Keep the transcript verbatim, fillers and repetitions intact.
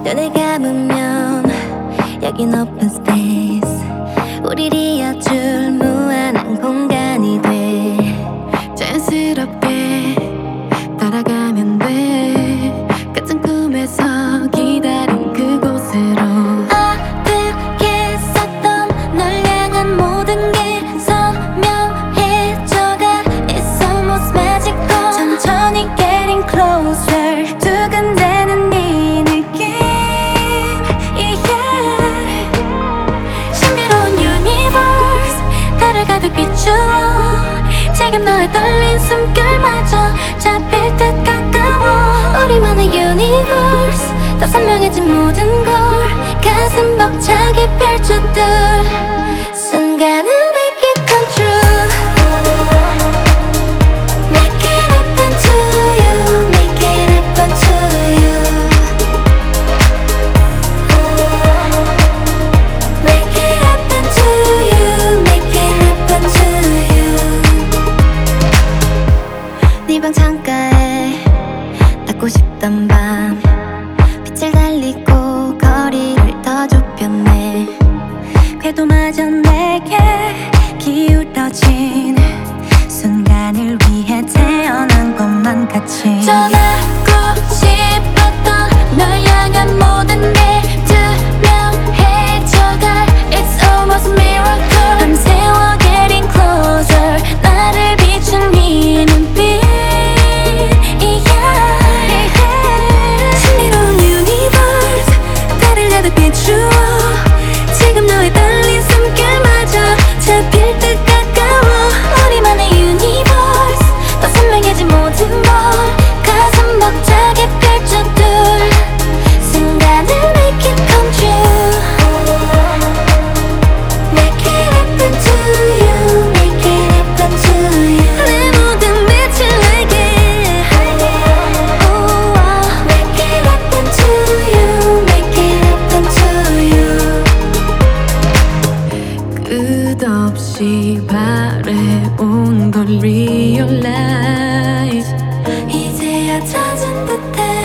눈을 감으면 여긴 open space. 우릴 이어줄 무한한 공간이 돼. 자연스럽게 따라가면 돼. 같은 꿈에서 기다린 그곳으로. 아득했었던 널 향한 모든 게 선명해져가. It's almost magical. 천천히 getting closer. 두근대는 네 느낌, yeah. 신비로운 universe, 나를 가득 비추어. 지금 너의 떨린 숨결마저 잡힐 듯 가까워. 우리만의 universe, 더 선명해진 모든 걸 가슴 벅차게 펼쳐둘 순간을 make it come true. Make it happen to you, make it happen to you. Make it happen to you, make it happen to you. 네 방 창가에 닿고 싶던 밤, 빛을 달리고 거리를 더 좁혔네. 궤도마저 내게 기울어진 순간을 위해 태어난 것만 같이. 전하고 싶었던 널 향한 모든 게 투명해져가. It's almost a miracle. 밤새워 getting closer. 나를 비춘 네 눈빛, yeah. 신비로운 universe, 나를 가득 비추어. 지금 너의 떨린 숨결마저 잡힐 듯 가까워. 우리만의 universe, 더 선명해진 모든 걸 가슴 벅차게 펼쳐둘 순간을 make it come true. Make it happen to you, make it happen to you. 내 모든 빛을 내게, oh, make it happen to you, make it happen to you. 끝없이 바래온 걸 realize. 이제야 찾은 듯해.